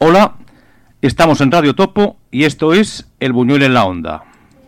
Hola, estamos en Radio Topo y esto es El Buñuel en la Onda.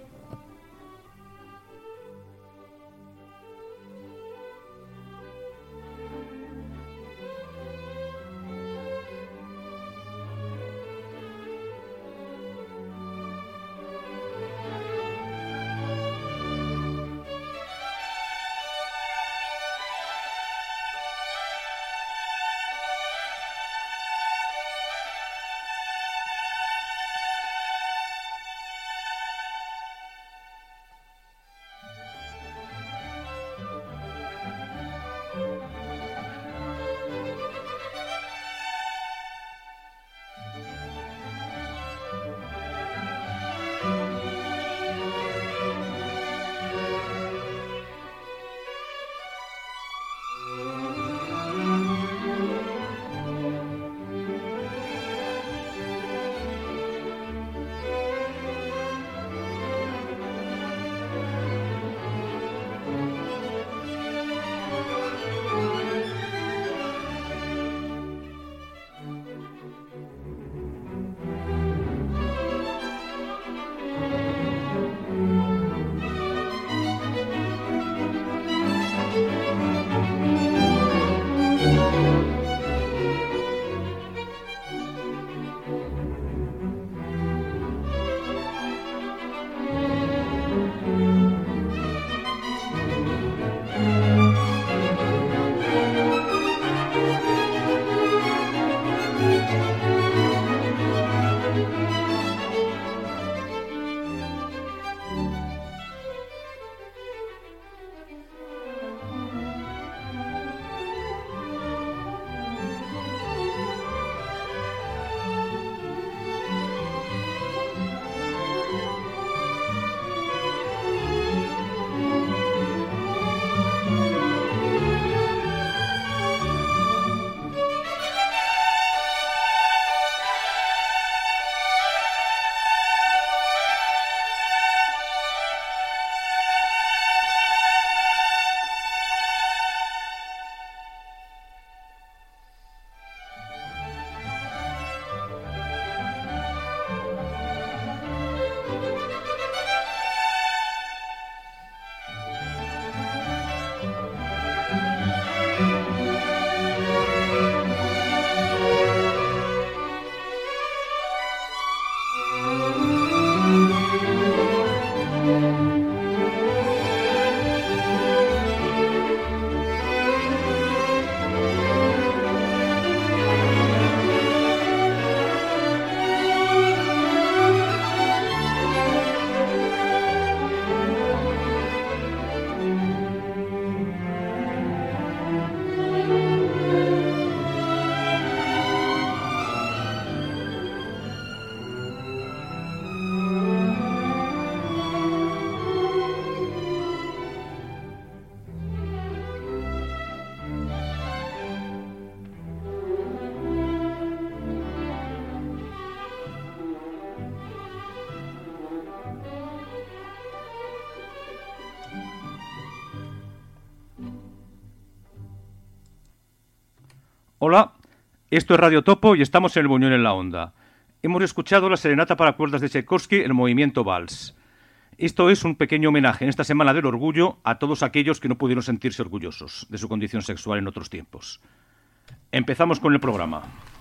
Hola, esto es Radio Topo y estamos en El Buñuel en la Onda. Hemos escuchado la serenata para cuerdas de Tchaikovsky, el movimiento Vals. Esto es un pequeño homenaje en esta Semana del Orgullo a todos aquellos que no pudieron sentirse orgullosos de su condición sexual en otros tiempos. Empezamos con el programa.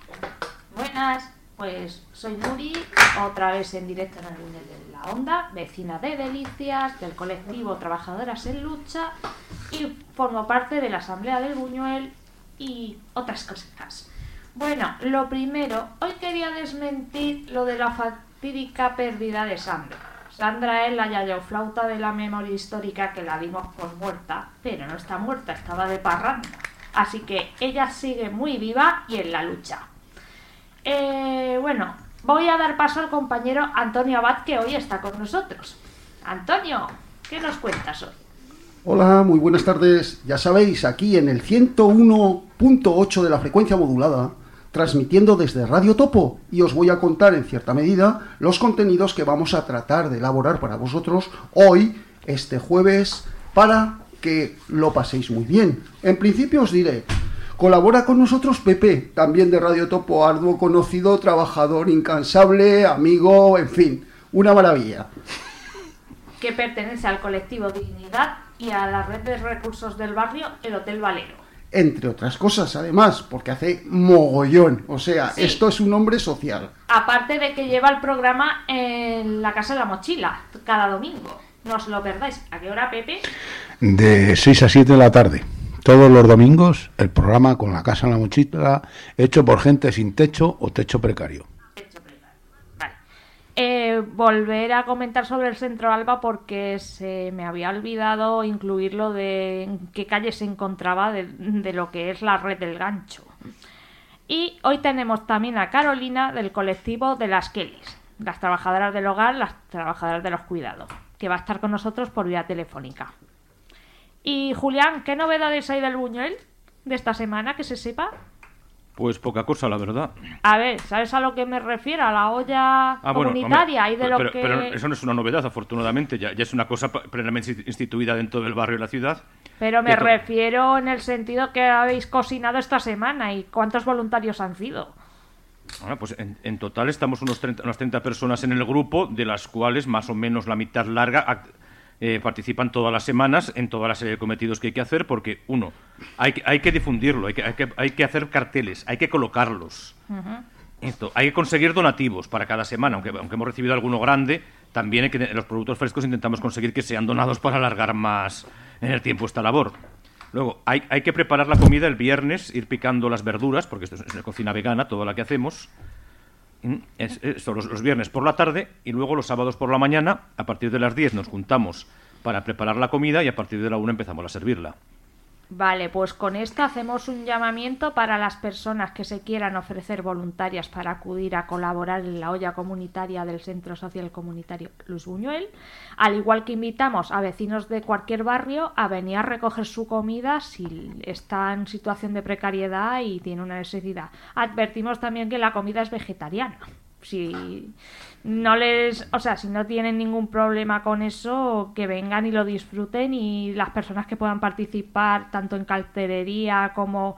Buenas, pues soy Nuri, otra vez en directo en El Buñuel en la Onda, vecina de Delicias, del colectivo Trabajadoras en Lucha y formo parte de la Asamblea del Buñuel y otras cosas. Bueno, lo primero, hoy quería desmentir lo de la fatídica pérdida de Sandra. Sandra es la yayoflauta de la memoria histórica que la dimos por muerta, pero no está muerta, estaba de parranda. Así que ella sigue muy viva y en la lucha. Bueno, voy a dar paso al compañero Antonio Abad, que hoy está con nosotros. Antonio, ¿qué nos cuentas hoy? Hola, muy buenas tardes. Ya sabéis, aquí en el 101.8 de la frecuencia modulada, transmitiendo desde Radio Topo, y os voy a contar en cierta medida los contenidos que vamos a tratar de elaborar para vosotros hoy, este jueves, para que lo paséis muy bien. En principio os diré, Colabora con nosotros Pepe, también de Radio Topo, arduo conocido, trabajador incansable, amigo, en fin, una maravilla. Que pertenece al colectivo Dignidad y a la red de recursos del barrio, el Hotel Valero. Entre otras cosas, además, porque hace mogollón. O sea, Sí. Esto es un hombre social. Aparte de que lleva el programa en la Casa de la Mochila, cada domingo. No os lo perdáis. ¿A qué hora, Pepe? De 6 a 7 de la tarde. Todos los domingos, el programa con la Casa en la Mochila, hecho por gente sin techo o techo precario. Vale. Volver a comentar sobre el Centro Alba porque se me había olvidado incluirlo de en qué calle se encontraba de lo que es la red del gancho. Y hoy tenemos también a Carolina del colectivo de las Kellys, las trabajadoras del hogar, las trabajadoras de los cuidados, que va a estar con nosotros por vía telefónica. Y Julián, ¿qué novedades hay del Buñuel de esta semana que se sepa? Pues poca cosa, la verdad. A ver, ¿sabes a lo que me refiero? A la olla comunitaria hombre, y de lo que... Pero eso no es una novedad, afortunadamente. Ya es una cosa plenamente instituida dentro del barrio y la ciudad. Pero me refiero en el sentido que habéis cocinado esta semana y cuántos voluntarios han sido. Bueno, pues en total estamos unas 30 personas en el grupo, de las cuales más o menos la mitad larga participan todas las semanas en toda la serie de cometidos que hay que hacer, porque uno, hay que difundirlo, hay que hacer carteles, hay que colocarlos. Hay que conseguir donativos para cada semana, aunque hemos recibido alguno grande, también los productos frescos intentamos conseguir que sean donados para alargar más en el tiempo esta labor. Luego, hay que preparar la comida el viernes, ir picando las verduras, porque esto es una cocina vegana, toda la que hacemos. Esto los viernes por la tarde, y luego los sábados por la mañana, a partir de las 10 nos juntamos para preparar la comida y a partir de la 1 empezamos a servirla. Vale, pues con esto hacemos un llamamiento para las personas que se quieran ofrecer voluntarias para acudir a colaborar en la olla comunitaria del Centro Social Comunitario Luis Buñuel, al igual que invitamos a vecinos de cualquier barrio a venir a recoger su comida si está en situación de precariedad y tiene una necesidad. Advertimos también que la comida es vegetariana. Si no tienen ningún problema con eso, que vengan y lo disfruten, y las personas que puedan participar tanto en cartelería como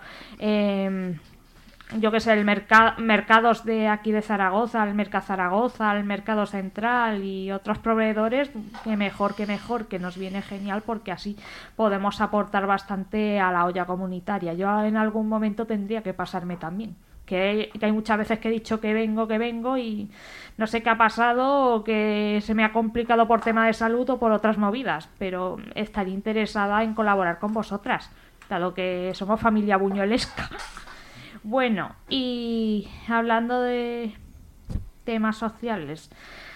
mercados de aquí de Zaragoza, el Mercado Zaragoza, el Mercado Central y otros proveedores, que mejor, que nos viene genial, porque así podemos aportar bastante a la olla comunitaria. Yo en algún momento tendría que pasarme también. Que hay muchas veces que he dicho que vengo y no sé qué ha pasado, o que se me ha complicado por tema de salud o por otras movidas, pero estaría interesada en colaborar con vosotras, dado que somos familia buñuelesca. Bueno, y hablando de temas sociales,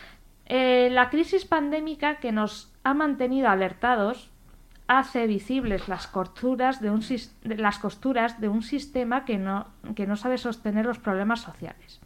la crisis pandémica que nos ha mantenido alertados hace visibles las costuras de un sistema que no sabe sostener los problemas sociales.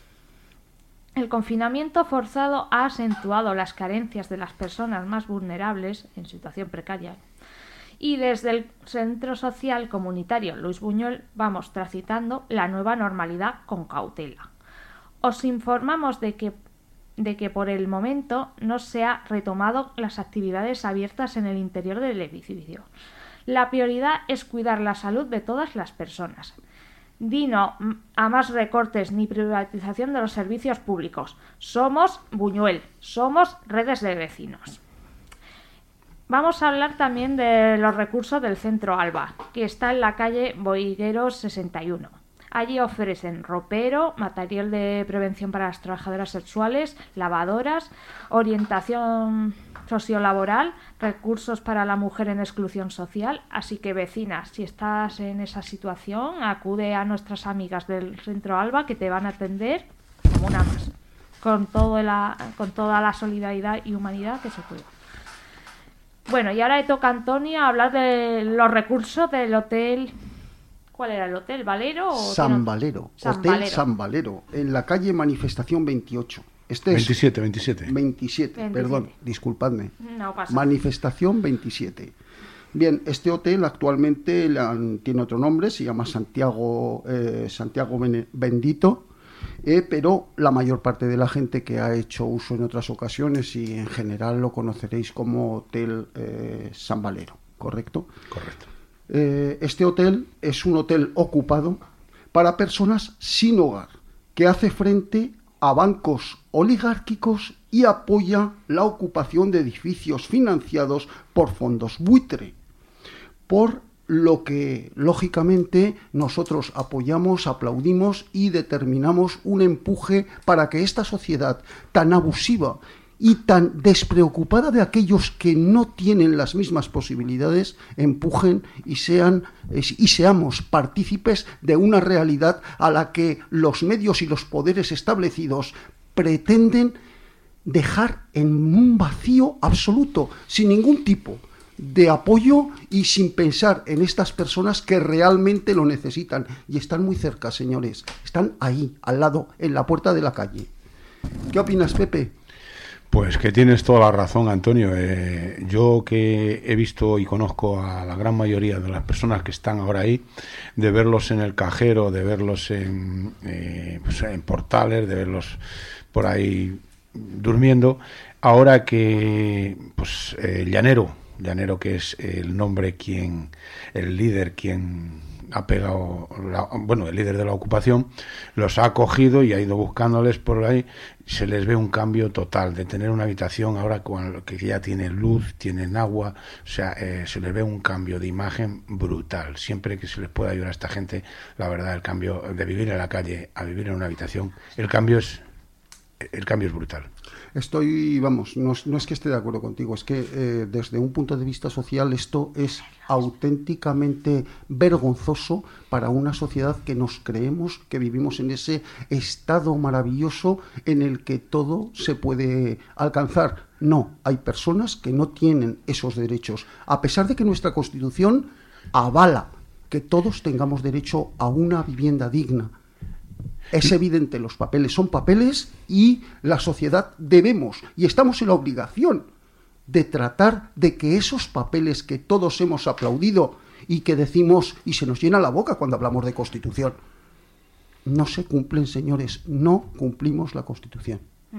El confinamiento forzado ha acentuado las carencias de las personas más vulnerables en situación precaria. Y desde el Centro Social Comunitario Luis Buñuel vamos transitando la nueva normalidad con cautela. Os informamos de que por el momento no se han retomado las actividades abiertas en el interior del edificio. La prioridad es cuidar la salud de todas las personas. Dino a más recortes ni privatización de los servicios públicos. Somos Buñuel, somos redes de vecinos. Vamos a hablar también de los recursos del Centro Alba, que está en la calle Boigueros 61. Allí ofrecen ropero, material de prevención para las trabajadoras sexuales, lavadoras, orientación sociolaboral, recursos para la mujer en exclusión social. Así que, vecinas, si estás en esa situación, acude a nuestras amigas del Centro Alba, que te van a atender como una más, con toda la solidaridad y humanidad que se pueda. Bueno, y ahora le toca a Antonio hablar de los recursos del hotel. ¿Cuál era el hotel? ¿Valero? San Valero. Hotel San Valero, en la calle Manifestación 28. 27, perdón, disculpadme. No pasa. Manifestación 27. Bien, este hotel actualmente tiene otro nombre, se llama Santiago Bendito, pero la mayor parte de la gente que ha hecho uso en otras ocasiones y en general lo conoceréis como Hotel San Valero, ¿correcto? Correcto. Este hotel es un hotel ocupado para personas sin hogar, que hace frente a bancos oligárquicos y apoya la ocupación de edificios financiados por fondos buitre, por lo que lógicamente nosotros apoyamos, aplaudimos y determinamos un empuje para que esta sociedad tan abusiva y tan despreocupada de aquellos que no tienen las mismas posibilidades empujen y seamos partícipes de una realidad a la que los medios y los poderes establecidos pretenden dejar en un vacío absoluto, sin ningún tipo de apoyo y sin pensar en estas personas que realmente lo necesitan. Y están muy cerca, señores. Están ahí, al lado, en la puerta de la calle. ¿Qué opinas, Pepe? Pues que tienes toda la razón, Antonio. Yo que he visto y conozco a la gran mayoría de las personas que están ahora ahí, de verlos en el cajero, de verlos en portales, de verlos por ahí durmiendo, ahora que pues Llanero, que es el nombre el líder quien ha pegado, el líder de la ocupación, los ha cogido y ha ido buscándoles por ahí. Se les ve un cambio total de tener una habitación ahora que ya tienen luz, tienen agua, o sea, se les ve un cambio de imagen brutal. Siempre que se les pueda ayudar a esta gente, la verdad, el cambio de vivir en la calle a vivir en una habitación, el cambio es brutal. No es que esté de acuerdo contigo, es que desde un punto de vista social esto es auténticamente vergonzoso para una sociedad que nos creemos que vivimos en ese estado maravilloso en el que todo se puede alcanzar. No, hay personas que no tienen esos derechos, a pesar de que nuestra Constitución avala que todos tengamos derecho a una vivienda digna. Es evidente, los papeles son papeles y la sociedad debemos y estamos en la obligación de tratar de que esos papeles que todos hemos aplaudido y que decimos y se nos llena la boca cuando hablamos de Constitución, no se cumplen, señores, no cumplimos la Constitución.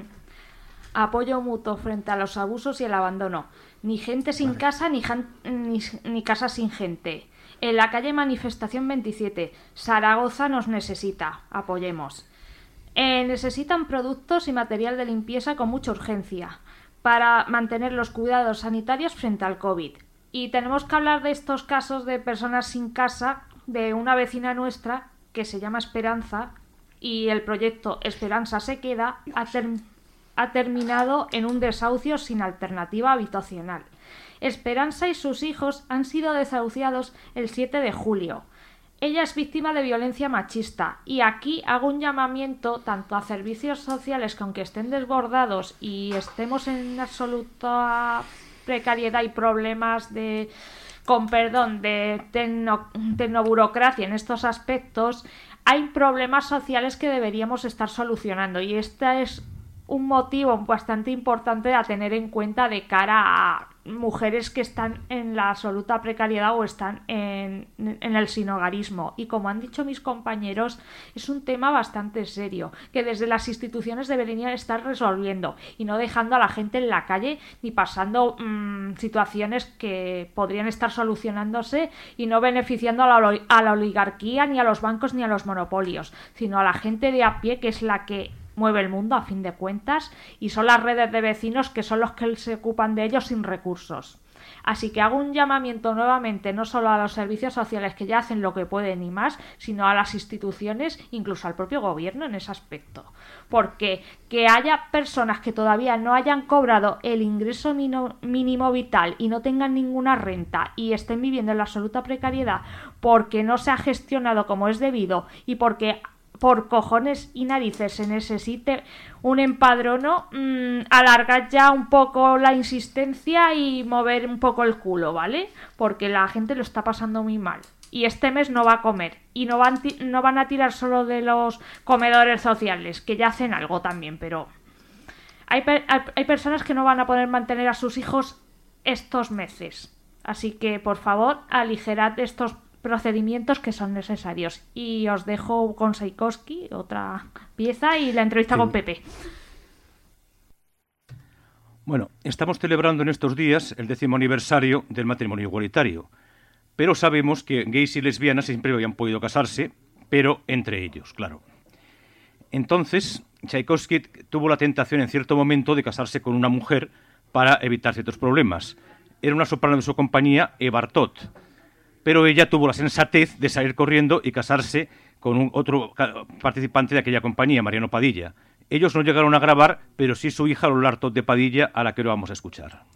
Apoyo mutuo frente a los abusos y el abandono. Ni gente sin casa, ni casa sin gente. En la calle Manifestación 27, Zaragoza nos necesita, apoyemos. Necesitan productos y material de limpieza con mucha urgencia para mantener los cuidados sanitarios frente al COVID. Y tenemos que hablar de estos casos de personas sin casa, de una vecina nuestra que se llama Esperanza, y el proyecto Esperanza se queda ha terminado en un desahucio sin alternativa habitacional. Esperanza y sus hijos han sido desahuciados el 7 de julio. Ella es víctima de violencia machista y aquí hago un llamamiento tanto a servicios sociales que aunque estén desbordados y estemos en absoluta precariedad y problemas de tecnoburocracia en estos aspectos, hay problemas sociales que deberíamos estar solucionando y este es un motivo bastante importante a tener en cuenta de cara a mujeres que están en la absoluta precariedad o están en el sinhogarismo. Y como han dicho mis compañeros, es un tema bastante serio que desde las instituciones deberían estar resolviendo y no dejando a la gente en la calle ni pasando situaciones que podrían estar solucionándose y no beneficiando a la oligarquía, ni a los bancos, ni a los monopolios, sino a la gente de a pie, que es la que mueve el mundo a fin de cuentas, y son las redes de vecinos que son los que se ocupan de ellos sin recursos. Así que hago un llamamiento nuevamente no solo a los servicios sociales que ya hacen lo que pueden y más, sino a las instituciones, incluso al propio gobierno en ese aspecto. Porque que haya personas que todavía no hayan cobrado el ingreso mínimo vital y no tengan ninguna renta y estén viviendo en la absoluta precariedad porque no se ha gestionado como es debido y porque por cojones y narices se necesite un empadrono, alargar ya un poco la insistencia y mover un poco el culo, ¿vale? Porque la gente lo está pasando muy mal. Y este mes no va a comer. Y no van a tirar solo de los comedores sociales, que ya hacen algo también, pero hay personas que no van a poder mantener a sus hijos estos meses. Así que, por favor, aligerad estos procedimientos que son necesarios. Y os dejo con Saikoski, otra pieza, y la entrevista con Pepe. Bueno, estamos celebrando en estos días el 10º aniversario del matrimonio igualitario. pero sabemos que gays y lesbianas siempre habían podido casarse, pero entre ellos, claro. Entonces, Tchaikovsky tuvo la tentación en cierto momento de casarse con una mujer para evitar ciertos problemas. Era una soprano de su compañía, Eva Artaud, pero ella tuvo la sensatez de salir corriendo y casarse con otro participante de aquella compañía, Mariano Padilla. Ellos no llegaron a grabar, pero sí su hija Lola Artaud de Padilla, a la que lo vamos a escuchar.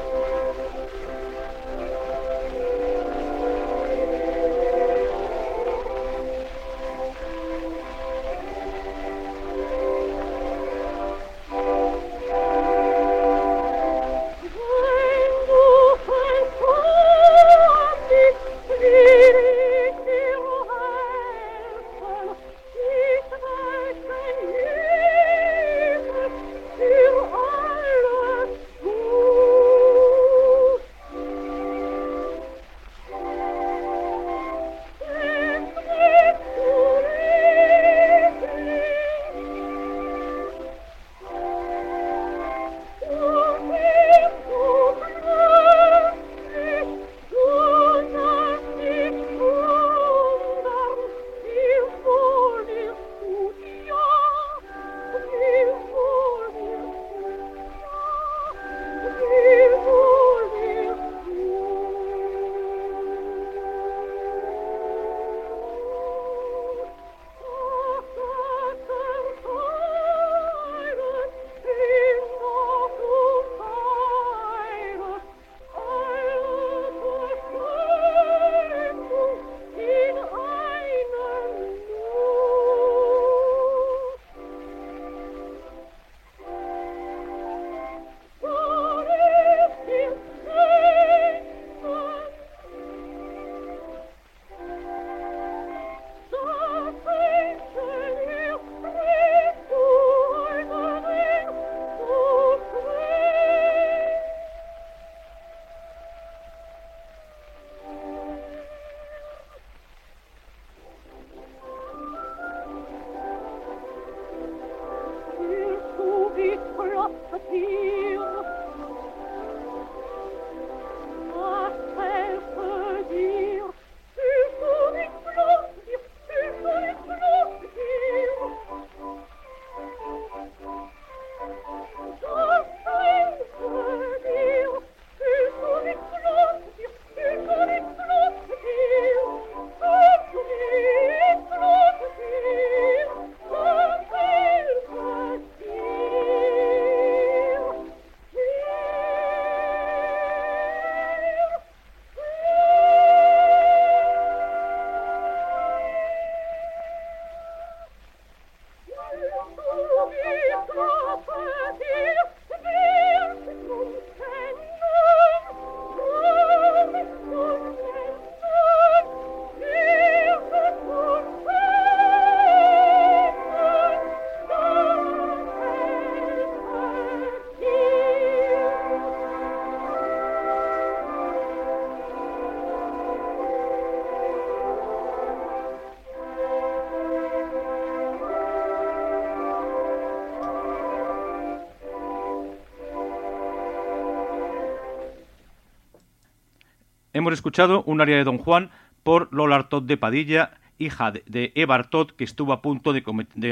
Hemos escuchado un aria de Don Juan por Lola Artaud de Padilla, hija de Eva Artaud, que estuvo a punto de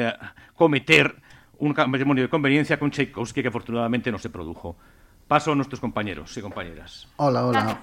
cometer un matrimonio de conveniencia con Tchaikovsky, que afortunadamente no se produjo. Paso a nuestros compañeros y compañeras. Hola, hola.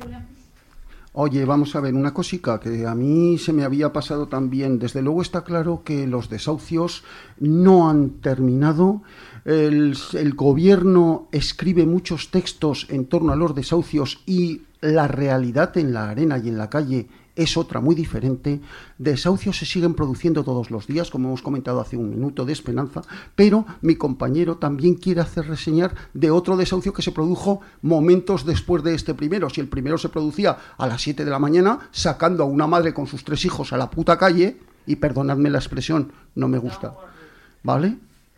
Oye, vamos a ver, una cosica que a mí se me había pasado también. Desde luego está claro que los desahucios no han terminado. El gobierno escribe muchos textos en torno a los desahucios y la realidad en la arena y en la calle es otra muy diferente. Desahucios se siguen produciendo todos los días, como hemos comentado hace un minuto, de Esperanza, pero mi compañero también quiere hacer reseñar de otro desahucio que se produjo momentos después de este primero. Si el primero se producía a las 7 de la mañana, sacando a una madre con sus 3 hijos a la puta calle, y perdonadme la expresión, no me gusta, ¿vale?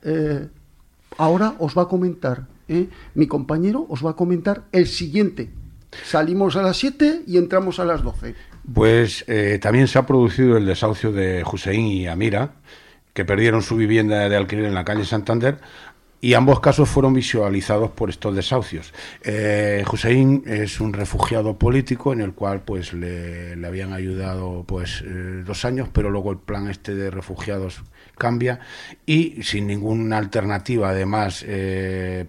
Ahora os va a comentar, mi compañero os va a comentar el siguiente. Salimos a las 7 y entramos a las 12. Pues también se ha producido el desahucio de Hussein y Amira, que perdieron su vivienda de alquiler en la calle Santander, y ambos casos fueron visualizados por estos desahucios. Hussein es un refugiado político en el cual pues le habían ayudado 2 años, pero luego el plan este de refugiados cambia y sin ninguna alternativa, además el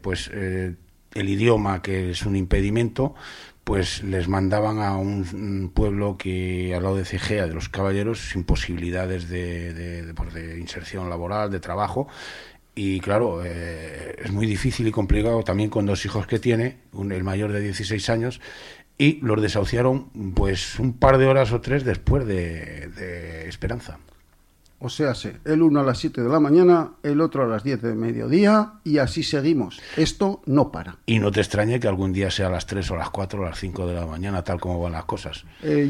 idioma, que es un impedimento, pues les mandaban a un pueblo que al lado de Cegea, de los Caballeros, sin posibilidades de inserción laboral, de trabajo. Y claro, es muy difícil y complicado también con 2 hijos que tiene, el mayor de 16 años, y los desahuciaron pues un par de horas o 3 después de Esperanza. O sea, el uno a las 7 de la mañana, el otro a las 10 de mediodía, y así seguimos. Esto no para. Y no te extrañe que algún día sea a las 3 o a las 4 o a las 5 de la mañana, tal como van las cosas.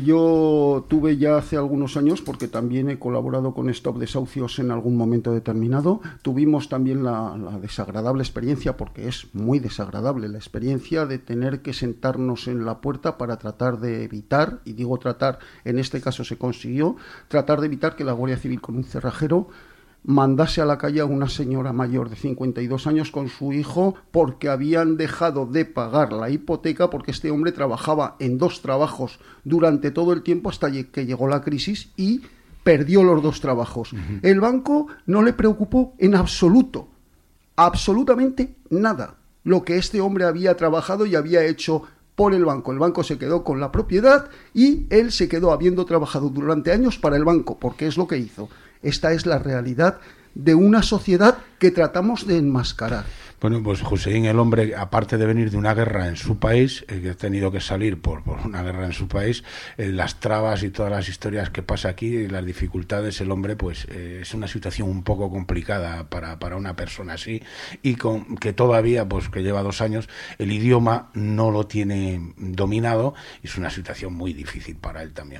Yo tuve ya hace algunos años, porque también he colaborado con Stop Desahucios en algún momento determinado, tuvimos también la desagradable experiencia, porque es muy desagradable la experiencia de tener que sentarnos en la puerta para tratar de evitar, y digo tratar, en este caso se consiguió, tratar de evitar que la Guardia Civil con un cerrajero mandase a la calle a una señora mayor de 52 años con su hijo porque habían dejado de pagar la hipoteca, porque este hombre trabajaba en 2 trabajos durante todo el tiempo hasta que llegó la crisis y perdió los 2 trabajos. Uh-huh. El banco no le preocupó en absoluto, absolutamente nada, lo que este hombre había trabajado y había hecho por el banco. El banco se quedó con la propiedad y él se quedó habiendo trabajado durante años para el banco, porque es lo que hizo. Esta es la realidad de una sociedad que tratamos de enmascarar. Bueno, pues Hussein, el hombre, aparte de venir de una guerra en su país, que ha tenido que salir por una guerra en su país, las trabas y todas las historias que pasa aquí, las dificultades, el hombre, pues es una situación un poco complicada para una persona así, y con que todavía, pues que lleva 2 años, el idioma no lo tiene dominado, y es una situación muy difícil para él también.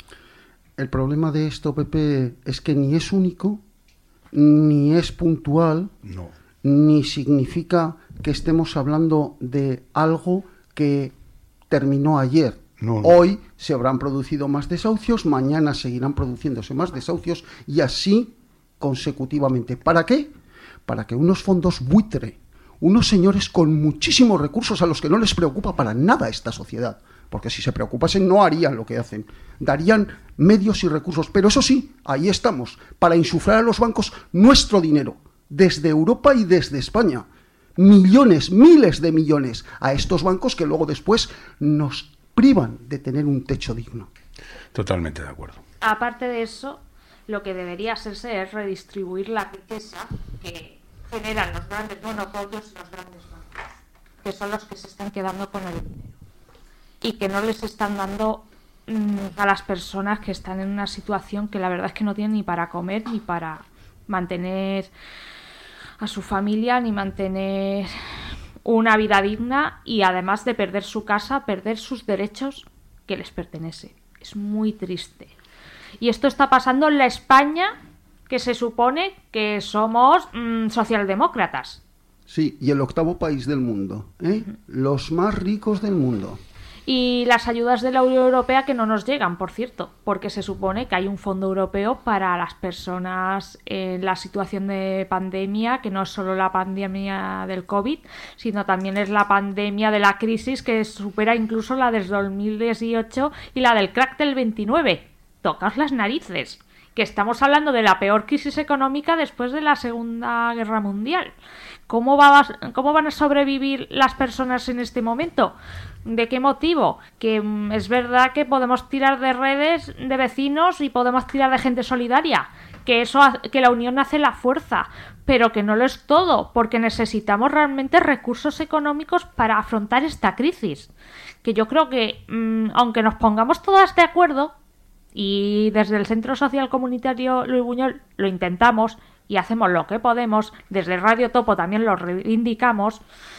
El problema de esto, Pepe, es que ni es único, ni es puntual, no, ni significa que estemos hablando de algo que terminó ayer. No. Hoy se habrán producido más desahucios, mañana seguirán produciéndose más desahucios y así consecutivamente. ¿Para qué? Para que unos fondos buitre, unos señores con muchísimos recursos a los que no les preocupa para nada esta sociedad, porque si se preocupasen no harían lo que hacen, darían medios y recursos, pero eso sí, ahí estamos, para insuflar a los bancos nuestro dinero, desde Europa y desde España, millones, miles de millones, a estos bancos que luego después nos privan de tener un techo digno. Totalmente de acuerdo. Aparte de eso, lo que debería hacerse es redistribuir la riqueza que generan los grandes monopolios y los grandes bancos, que son los que se están quedando con el dinero y que no les están dando a las personas que están en una situación que la verdad es que no tienen ni para comer, ni para mantener a su familia, ni mantener una vida digna, y además de perder su casa, perder sus derechos que les pertenece. Es muy triste. Y esto está pasando en la España que se supone que somos socialdemócratas. Sí, y el 8º país del mundo, los más ricos del mundo. Y las ayudas de la Unión Europea que no nos llegan, por cierto, porque se supone que hay un fondo europeo para las personas en la situación de pandemia, que no es solo la pandemia del COVID, sino también es la pandemia de la crisis que supera incluso la del 2018 y la del crack del 29. Tocaos las narices, que estamos hablando de la peor crisis económica después de la Segunda Guerra Mundial. ¿Cómo van a sobrevivir las personas en este momento? ¿De qué motivo? Que es verdad que podemos tirar de redes de vecinos y podemos tirar de gente solidaria, que la unión hace la fuerza, pero que no lo es todo, porque necesitamos realmente recursos económicos para afrontar esta crisis. Que yo creo que, aunque nos pongamos todas de acuerdo, y desde el Centro Social Comunitario Luis Buñol lo intentamos y hacemos lo que podemos, desde Radio Topo también lo reivindicamos,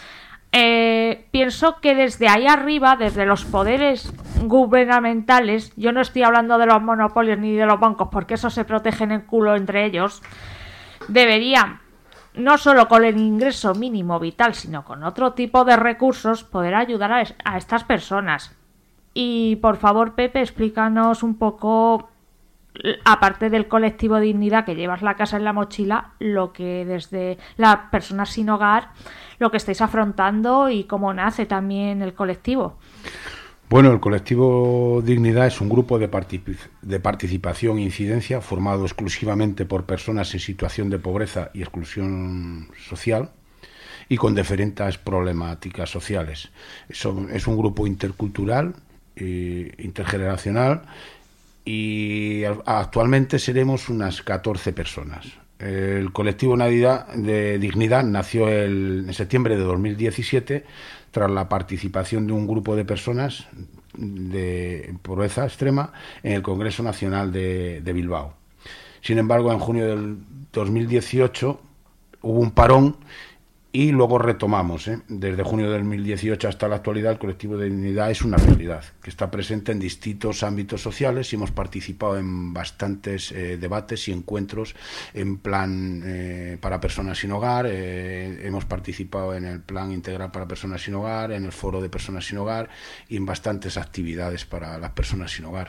pienso que desde ahí arriba, desde los poderes gubernamentales, yo no estoy hablando de los monopolios ni de los bancos porque esos se protegen el culo entre ellos, deberían, no solo con el ingreso mínimo vital, sino con otro tipo de recursos, poder ayudar a estas personas. Y por favor, Pepe, explícanos un poco aparte del colectivo Dignidad, que llevas la casa en la mochila, lo que desde las personas sin hogar, lo que estáis afrontando y cómo nace también el colectivo. Bueno, el colectivo Dignidad es un grupo de participación e incidencia formado exclusivamente por personas en situación de pobreza y exclusión social y con diferentes problemáticas sociales. Es un grupo intercultural, intergeneracional, y actualmente seremos unas 14 personas. El colectivo de Dignidad nació en septiembre de 2017 tras la participación de un grupo de personas de pobreza extrema en el Congreso Nacional de Bilbao. Sin embargo, en junio del 2018 hubo un parón y luego retomamos. Desde junio de 2018 hasta la actualidad, el colectivo de Dignidad es una realidad que está presente en distintos ámbitos sociales y hemos participado en bastantes debates y encuentros en plan para personas sin hogar. Hemos participado en el plan integral para personas sin hogar, en el foro de personas sin hogar y en bastantes actividades para las personas sin hogar.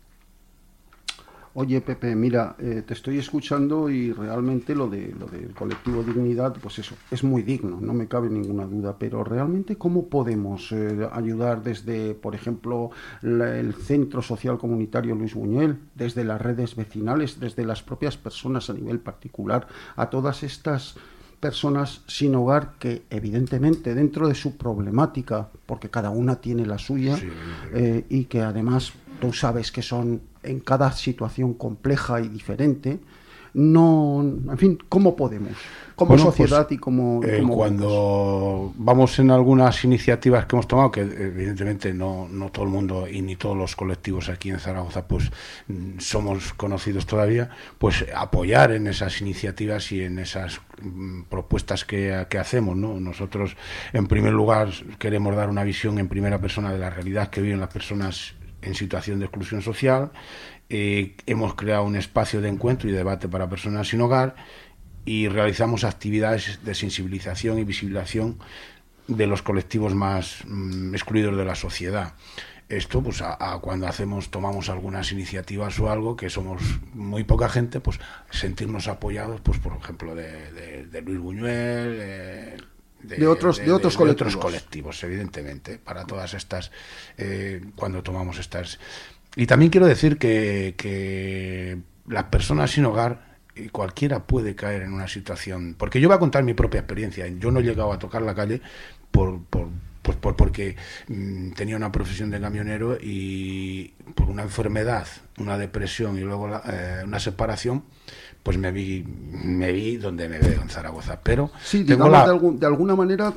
Oye, Pepe, mira, te estoy escuchando y realmente lo del colectivo Dignidad, pues eso, es muy digno, no me cabe ninguna duda, pero realmente ¿cómo podemos ayudar desde, por ejemplo, el Centro Social Comunitario Luis Buñuel, desde las redes vecinales, desde las propias personas a nivel particular, a todas estas personas sin hogar que evidentemente dentro de su problemática, porque cada una tiene la suya, sí, y que además tú sabes que son en cada situación compleja y diferente, no, en fin, ¿cómo podemos? Como sociedad pues, y como cuando vamos en algunas iniciativas que hemos tomado, que evidentemente no todo el mundo y ni todos los colectivos aquí en Zaragoza pues somos conocidos todavía, pues apoyar en esas iniciativas y en esas propuestas que hacemos, ¿no? Nosotros en primer lugar queremos dar una visión en primera persona de la realidad que viven las personas en situación de exclusión social. Hemos creado un espacio de encuentro y debate para personas sin hogar y realizamos actividades de sensibilización y visibilización de los colectivos más excluidos de la sociedad. Esto, pues, cuando tomamos algunas iniciativas o algo, que somos muy poca gente, pues sentirnos apoyados, pues por ejemplo, de Luis Buñuel, de otros colectivos, evidentemente, para todas estas, cuando tomamos estas. Y también quiero decir que las personas sin hogar, cualquiera puede caer en una situación, porque yo voy a contar mi propia experiencia. Yo no he llegado a tocar la calle porque tenía una profesión de camionero y por una enfermedad, una depresión y luego una separación, pues me vi donde me veo, en Zaragoza. Pero sí, digamos, de alguna manera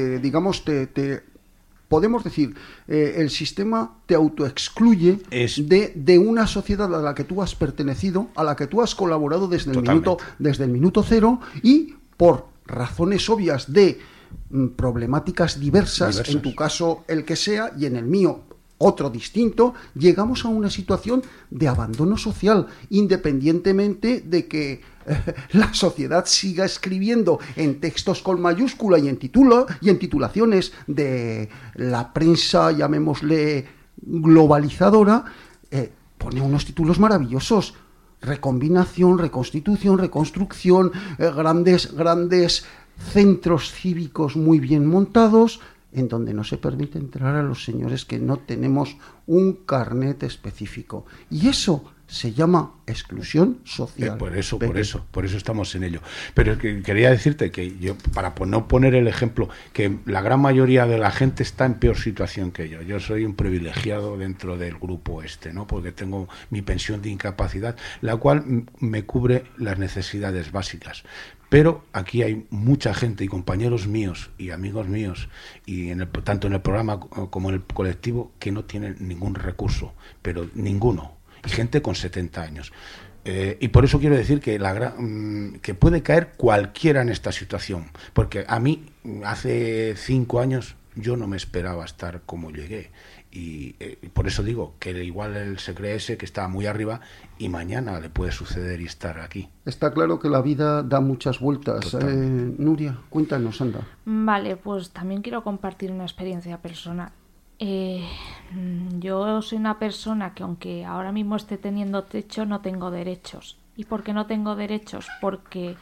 podemos decir, el sistema te autoexcluye de una sociedad a la que tú has pertenecido, a la que tú has colaborado desde el minuto cero, y por razones obvias de problemáticas diversas, en tu caso el que sea y en el mío otro distinto, llegamos a una situación de abandono social, independientemente de que la sociedad siga escribiendo en textos con mayúscula y en titulaciones de la prensa, llamémosle globalizadora, pone unos títulos maravillosos: recombinación, reconstitución, reconstrucción, grandes centros cívicos muy bien montados, en donde no se permite entrar a los señores que no tenemos un carnet específico. Y eso se llama exclusión social. Por eso estamos en ello. Pero quería decirte que yo, para no poner el ejemplo, que la gran mayoría de la gente está en peor situación que yo. Yo soy un privilegiado dentro del grupo ¿no? Porque tengo mi pensión de incapacidad, la cual me cubre las necesidades básicas. Pero aquí hay mucha gente y compañeros míos y amigos míos, y tanto en el programa como en el colectivo, que no tienen ningún recurso, pero ninguno. Y gente con 70 años. Y por eso quiero decir que puede caer cualquiera en esta situación. Porque a mí, hace 5 años, yo no me esperaba estar como llegué. Y por eso digo que igual él se cree que está muy arriba y mañana le puede suceder y estar aquí. Está claro que la vida da muchas vueltas. Nuria, cuéntanos, anda. Vale, pues también quiero compartir una experiencia personal. Yo soy una persona que aunque ahora mismo esté teniendo techo, no tengo derechos. ¿Y por qué no tengo derechos? Porque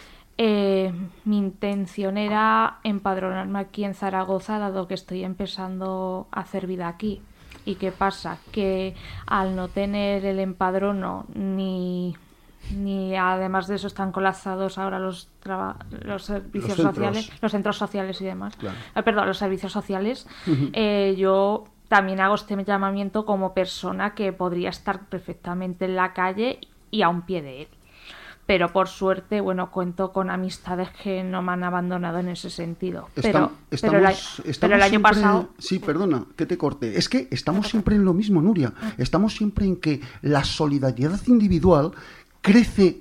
mi intención era empadronarme aquí en Zaragoza, dado que estoy empezando a hacer vida aquí. ¿Y qué pasa? Que al no tener el empadrono ni además de eso están colapsados ahora los servicios sociales, los centros sociales y demás. Claro. Perdón, los servicios sociales. Yo también hago este llamamiento como persona que podría estar perfectamente en la calle y a un pie de él. Pero por suerte, bueno, cuento con amistades que no me han abandonado en ese sentido. Pero el año pasado... Sí, perdona, que te corte. Es que estamos siempre en lo mismo, Nuria. Estamos siempre en que la solidaridad individual crece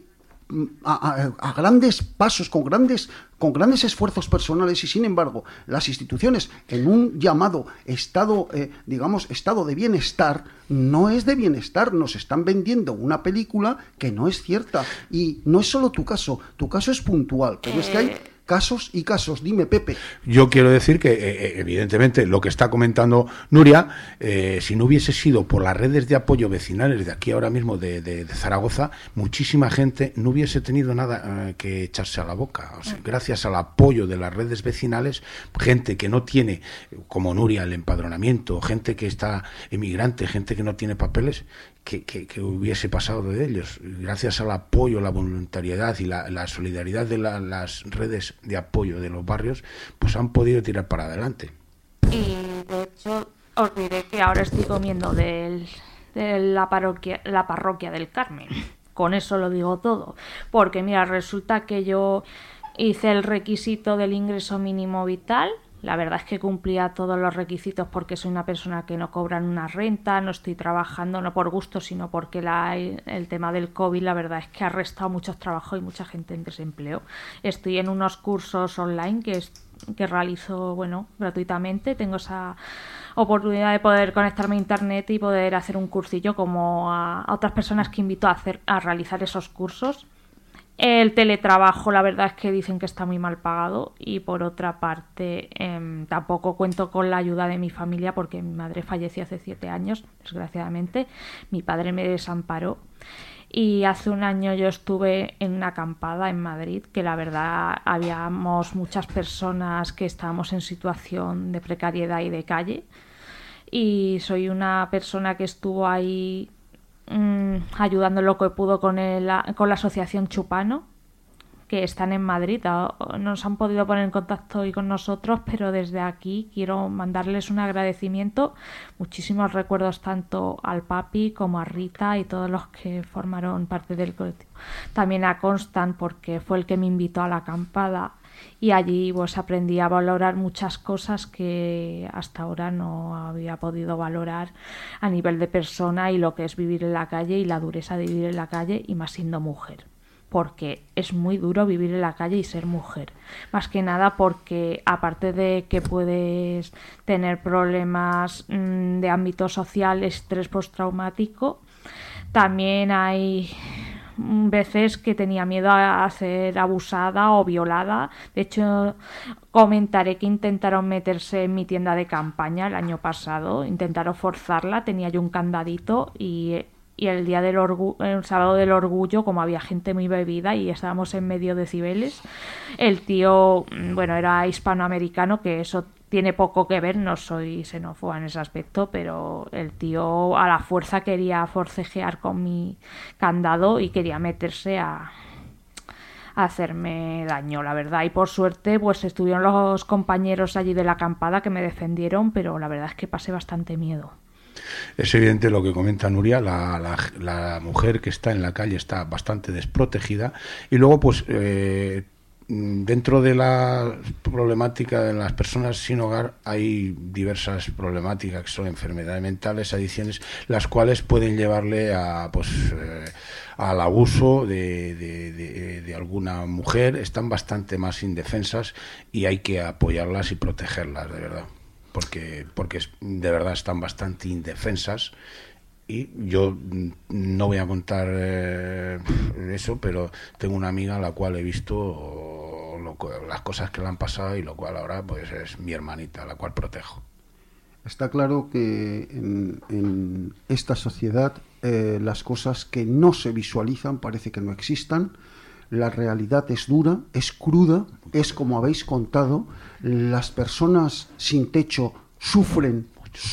a grandes pasos, con grandes esfuerzos personales, y sin embargo las instituciones en un llamado estado estado de bienestar no es de bienestar. Nos están vendiendo una película que no es cierta, y no es solo tu caso es puntual, pero es que hay casos y casos. Dime, Pepe. Yo quiero decir que, evidentemente, lo que está comentando Nuria, si no hubiese sido por las redes de apoyo vecinales de aquí ahora mismo de Zaragoza, muchísima gente no hubiese tenido nada que echarse a la boca. O sea, gracias al apoyo de las redes vecinales, gente que no tiene, como Nuria, el empadronamiento, gente que está emigrante, gente que no tiene papeles, que hubiese pasado de ellos. Gracias al apoyo, la voluntariedad y la solidaridad de las redes de apoyo de los barrios, pues han podido tirar para adelante. Y de hecho os diré que ahora estoy comiendo de la parroquia del Carmen. Con eso lo digo todo. Porque mira, resulta que yo hice el requisito del ingreso mínimo vital. La verdad es que cumplía todos los requisitos porque soy una persona que no cobra una renta, no estoy trabajando no por gusto, sino porque el tema del COVID, la verdad es que ha restado muchos trabajos y mucha gente en desempleo. Estoy en unos cursos online que realizo, bueno, gratuitamente. Tengo esa oportunidad de poder conectarme a internet y poder hacer un cursillo como a otras personas que invito a realizar esos cursos. El teletrabajo, la verdad es que dicen que está muy mal pagado, y por otra parte tampoco cuento con la ayuda de mi familia porque mi madre falleció hace 7 años, desgraciadamente. Mi padre me desamparó y hace un año yo estuve en una acampada en Madrid, que la verdad habíamos muchas personas que estábamos en situación de precariedad y de calle, y soy una persona que estuvo ahí ayudando lo que pudo con la asociación Chupano, que están en Madrid. Nos han podido poner en contacto hoy con nosotros, pero desde aquí quiero mandarles un agradecimiento, muchísimos recuerdos tanto al papi como a Rita y todos los que formaron parte del colectivo. También a Constant, porque fue el que me invitó a la acampada, y allí pues aprendí a valorar muchas cosas que hasta ahora no había podido valorar a nivel de persona, y lo que es vivir en la calle y la dureza de vivir en la calle, y más siendo mujer, porque es muy duro vivir en la calle y ser mujer, más que nada porque aparte de que puedes tener problemas de ámbito social, estrés postraumático, también hay veces que tenía miedo a ser abusada o violada. De hecho, comentaré que intentaron meterse en mi tienda de campaña el año pasado, intentaron forzarla, tenía yo un candadito, y el día del el sábado del orgullo, como había gente muy bebida y estábamos en medio de Cibeles, el tío, bueno, era hispanoamericano, que eso tiene poco que ver, no soy xenófoba en ese aspecto, pero el tío a la fuerza quería forcejear con mi candado y quería meterse a hacerme daño, la verdad. Y por suerte pues estuvieron los compañeros allí de la acampada que me defendieron, pero la verdad es que pasé bastante miedo. Es evidente lo que comenta Nuria, la mujer que está en la calle está bastante desprotegida, y luego pues dentro de la problemática de las personas sin hogar hay diversas problemáticas, que son enfermedades mentales, adicciones, las cuales pueden llevarle a al abuso de alguna mujer. Están bastante más indefensas y hay que apoyarlas y protegerlas, de verdad, porque de verdad están bastante indefensas. Y yo no voy a contar eso, pero tengo una amiga a la cual he visto las cosas que le han pasado, y lo cual ahora pues es mi hermanita, a la cual protejo. Está claro que en esta sociedad las cosas que no se visualizan parece que no existan. La realidad es dura, es cruda, es como habéis contado. Las personas sin techo sufren.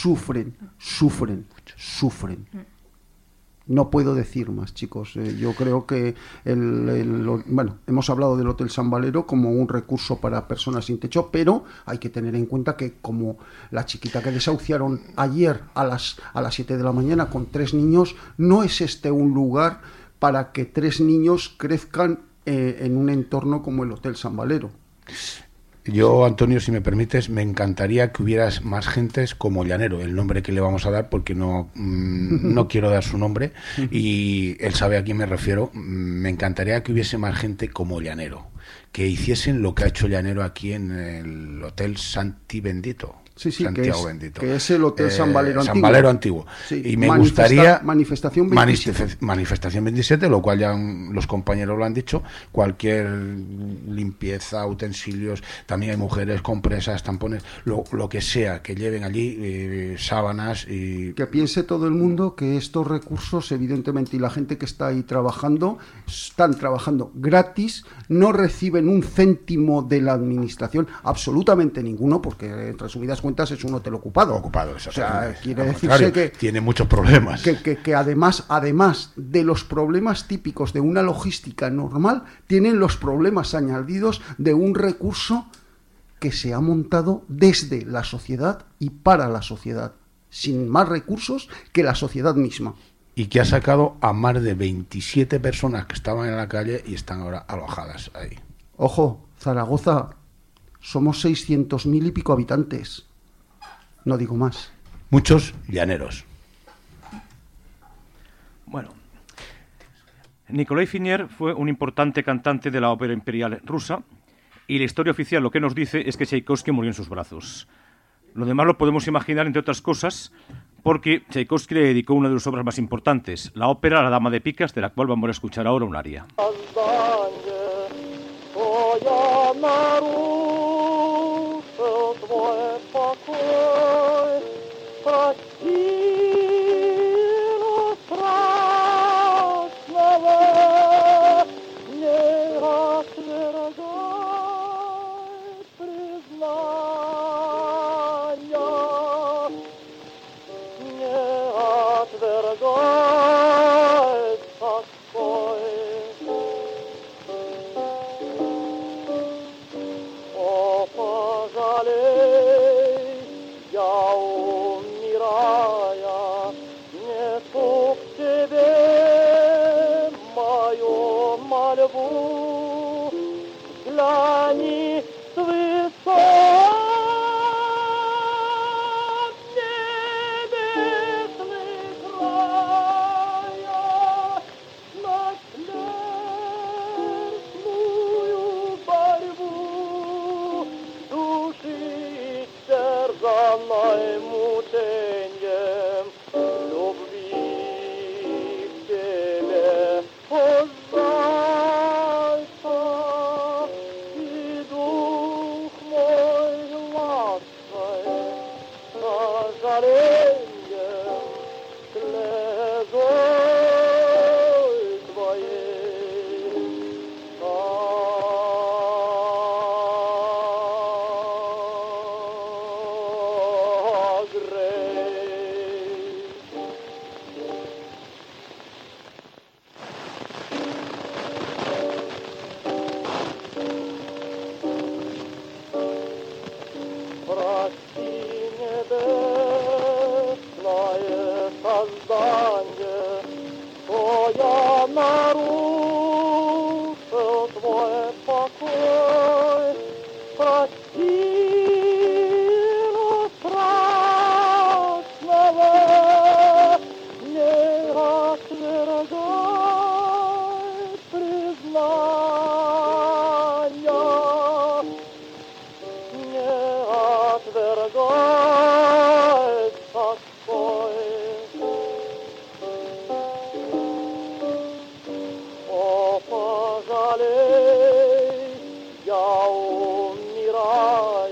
No puedo decir más, chicos. Yo creo que bueno, hemos hablado del Hotel San Valero como un recurso para personas sin techo, pero hay que tener en cuenta que como la chiquita que desahuciaron ayer a las 7 de la mañana con 3 niños, no es este un lugar para que 3 niños crezcan en un entorno como el Hotel San Valero. Yo, Antonio, si me permites, me encantaría que hubieras más gentes como Llanero, el nombre que le vamos a dar, porque no quiero dar su nombre, y él sabe a quién me refiero. Me encantaría que hubiese más gente como Llanero, que hiciesen lo que ha hecho Llanero aquí en el Hotel Santi Bendito. Sí, Santiago Bendito. Que es el Hotel San Valero Antiguo. San Valero Antiguo. Sí, y me gustaría... Manifestación 27. Manifestación 27, lo cual ya los compañeros lo han dicho. Cualquier limpieza, utensilios, también hay mujeres, compresas, tampones, lo que sea, que lleven allí sábanas y... Que piense todo el mundo que estos recursos, evidentemente, y la gente que está ahí trabajando, están trabajando gratis, no reciben un céntimo de la administración, absolutamente ninguno, porque en resumidas cuentas es un hotel ocupado. Ocupado, o sea, quiere al decirse que tiene muchos problemas. Que además de los problemas típicos de una logística normal, tienen los problemas añadidos de un recurso que se ha montado desde la sociedad y para la sociedad, sin más recursos que la sociedad misma. Y que ha sacado a más de 27 personas que estaban en la calle y están ahora alojadas ahí. Ojo, Zaragoza, somos 600.000 y pico habitantes. No digo más. Muchos llaneros. Bueno, Nikolai Finier fue un importante cantante de la ópera imperial rusa y la historia oficial lo que nos dice es que Tchaikovsky murió en sus brazos. Lo demás lo podemos imaginar, entre otras cosas, porque Tchaikovsky le dedicó una de sus obras más importantes, la ópera La Dama de Picas, de la cual vamos a escuchar ahora un aria. Я умираю.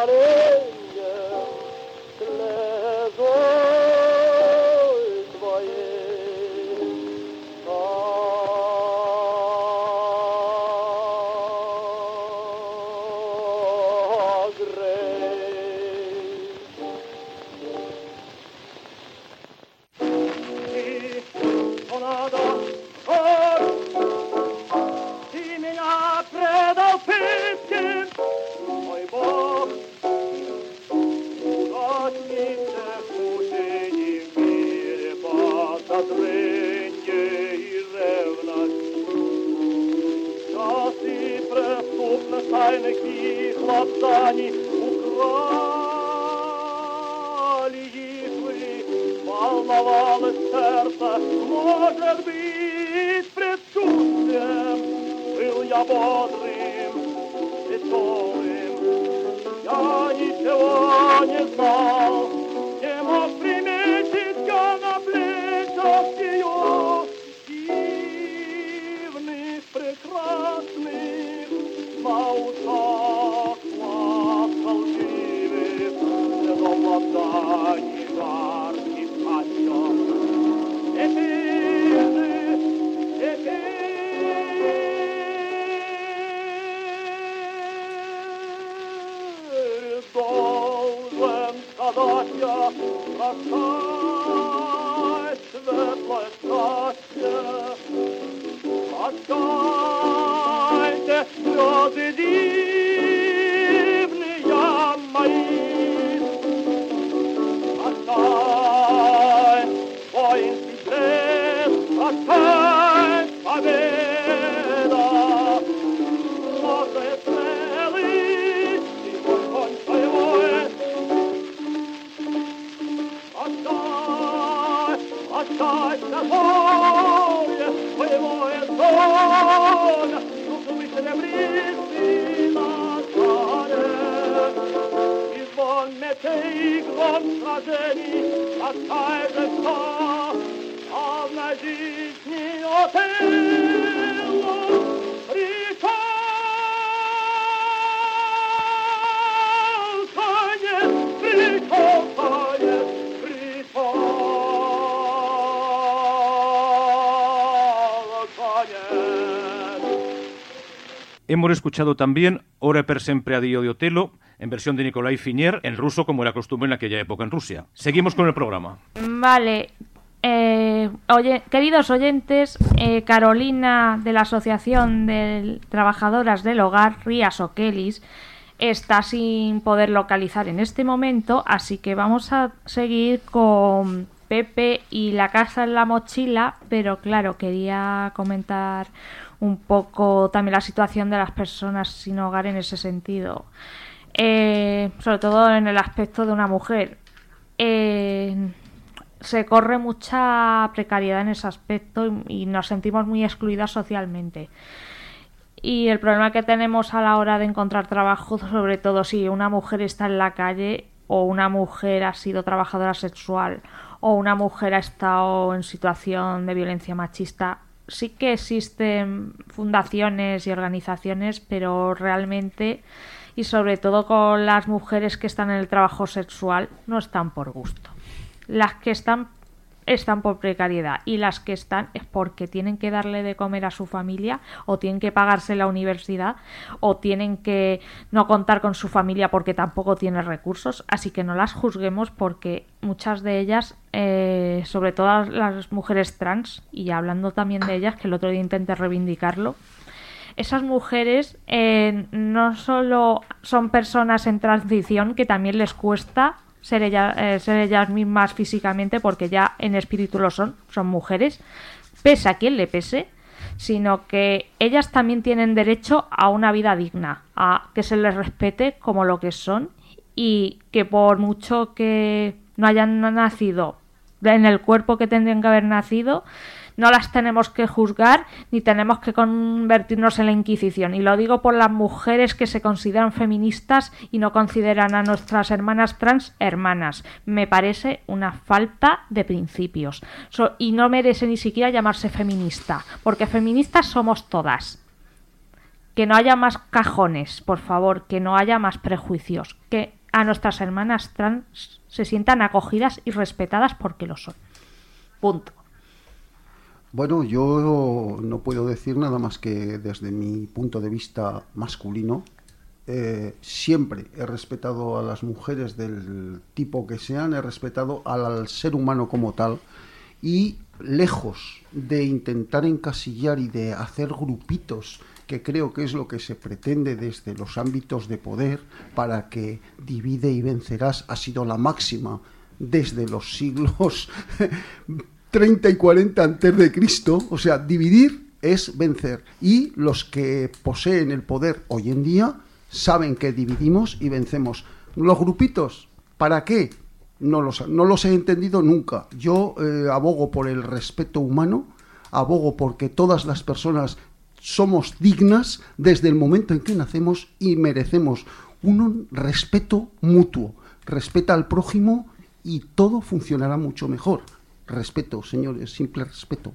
Hemos escuchado también Ora per sempre a Dio de Otello, en versión de Nikolai Finier, en ruso, como era costumbre en aquella época en Rusia. Seguimos con el programa. Vale. Queridos oyentes, Carolina de la Asociación de Trabajadoras del Hogar, Rías Okelis, está sin poder localizar en este momento, así que vamos a seguir con Pepe y la casa en la mochila, pero claro, quería comentar un poco también la situación de las personas sin hogar en ese sentido, sobre todo en el aspecto de una mujer. Se corre mucha precariedad en ese aspecto y nos sentimos muy excluidas socialmente. Y el problema que tenemos a la hora de encontrar trabajo, sobre todo si una mujer está en la calle o una mujer ha sido trabajadora sexual o una mujer ha estado en situación de violencia machista, sí que existen fundaciones y organizaciones, pero realmente, y sobre todo con las mujeres que están en el trabajo sexual, no están por gusto. Las que están por precariedad, y las que están es porque tienen que darle de comer a su familia, o tienen que pagarse la universidad, o tienen que no contar con su familia porque tampoco tienen recursos. Así que no las juzguemos, porque muchas de ellas, sobre todo las mujeres trans, y hablando también de ellas, que el otro día intenté reivindicarlo, esas mujeres no solo son personas en transición, que también les cuesta ser ellas mismas físicamente, porque ya en espíritu lo son mujeres, pese a quien le pese, sino que ellas también tienen derecho a una vida digna, a que se les respete como lo que son, y que por mucho que no hayan nacido en el cuerpo que tendrían que haber nacido, no las tenemos que juzgar ni tenemos que convertirnos en la Inquisición. Y lo digo por las mujeres que se consideran feministas y no consideran a nuestras hermanas trans hermanas. Me parece una falta de principios. Y no merece ni siquiera llamarse feminista, porque feministas somos todas. que no haya más cajones, por favor, que no haya más prejuicios, que a nuestras hermanas trans se sientan acogidas y respetadas porque lo son. Punto. Bueno, yo no puedo decir nada más que desde mi punto de vista masculino. Siempre he respetado a las mujeres del tipo que sean, he respetado al ser humano como tal, y lejos de intentar encasillar y de hacer grupitos, que creo que es lo que se pretende desde los ámbitos de poder, para que divide y vencerás, ha sido la máxima desde los siglos 30 y 40 antes de Cristo. O sea, dividir es vencer, y los que poseen el poder hoy en día saben que dividimos y vencemos. Los grupitos, ¿para qué? No los he entendido nunca. Yo abogo por el respeto humano, abogo porque todas las personas somos dignas desde el momento en que nacemos y merecemos un respeto mutuo. Respeta al prójimo y todo funcionará mucho mejor. Respeto, señores, simple respeto.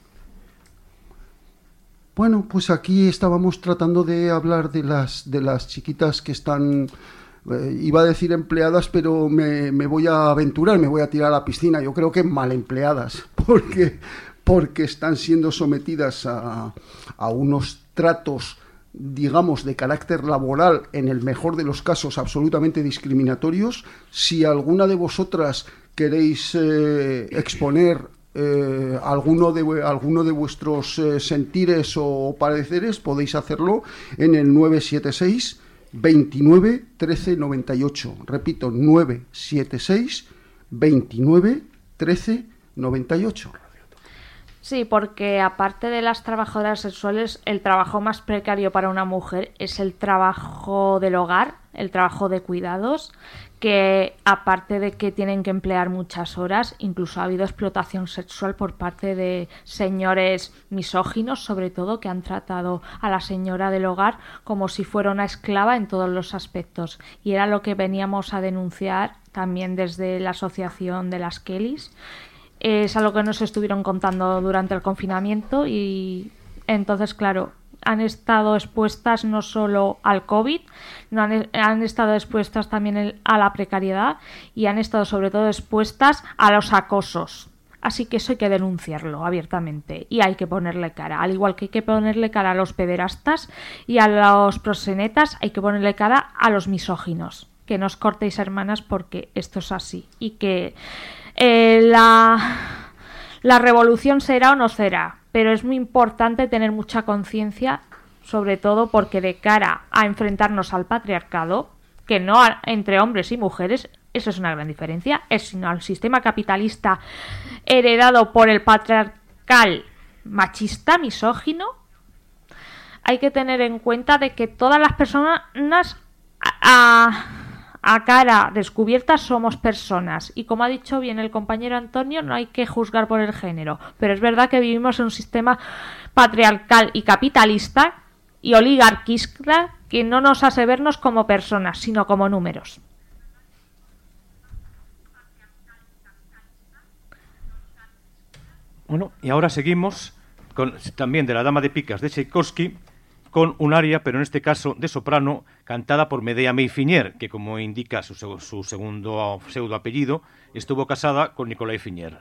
Bueno, pues aquí estábamos tratando de hablar de las chiquitas que están, iba a decir empleadas, pero me voy a aventurar, me voy a tirar a la piscina. Yo creo que mal empleadas, porque están siendo sometidas a unos tratos, digamos, de carácter laboral, en el mejor de los casos absolutamente discriminatorios. Si alguna de vosotras queréis exponer alguno de vuestros sentires o pareceres, podéis hacerlo en el 976 29 13 98. Repito, 976 29 13 98. Sí, porque aparte de las trabajadoras sexuales, el trabajo más precario para una mujer es el trabajo del hogar, el trabajo de cuidados, que aparte de que tienen que emplear muchas horas, incluso ha habido explotación sexual por parte de señores misóginos, sobre todo, que han tratado a la señora del hogar como si fuera una esclava en todos los aspectos. Y era lo que veníamos a denunciar también desde la asociación de las Kellys. Es algo que nos estuvieron contando durante el confinamiento, y entonces, claro, han estado expuestas no solo al COVID, han estado expuestas también a la precariedad, y han estado sobre todo expuestas a los acosos. Así que eso hay que denunciarlo abiertamente y hay que ponerle cara. Al igual que hay que ponerle cara a los pederastas y a los proxenetas, hay que ponerle cara a los misóginos. Que no os cortéis, hermanas, porque esto es así. Y que la revolución será o no será, pero es muy importante tener mucha conciencia, sobre todo porque de cara a enfrentarnos al patriarcado, que no entre hombres y mujeres, eso es una gran diferencia, sino al sistema capitalista heredado por el patriarcal machista, misógino, hay que tener en cuenta de que todas las personas a cara descubierta somos personas, y como ha dicho bien el compañero Antonio, no hay que juzgar por el género, pero es verdad que vivimos en un sistema patriarcal y capitalista y oligarquista que no nos hace vernos como personas, sino como números. Bueno, y ahora seguimos también de la Dama de Picas de Tchaikovsky, con un aria, pero en este caso de soprano, cantada por Medea May-Finier, que, como indica su segundo pseudo apellido, estuvo casada con Nicolai Finier.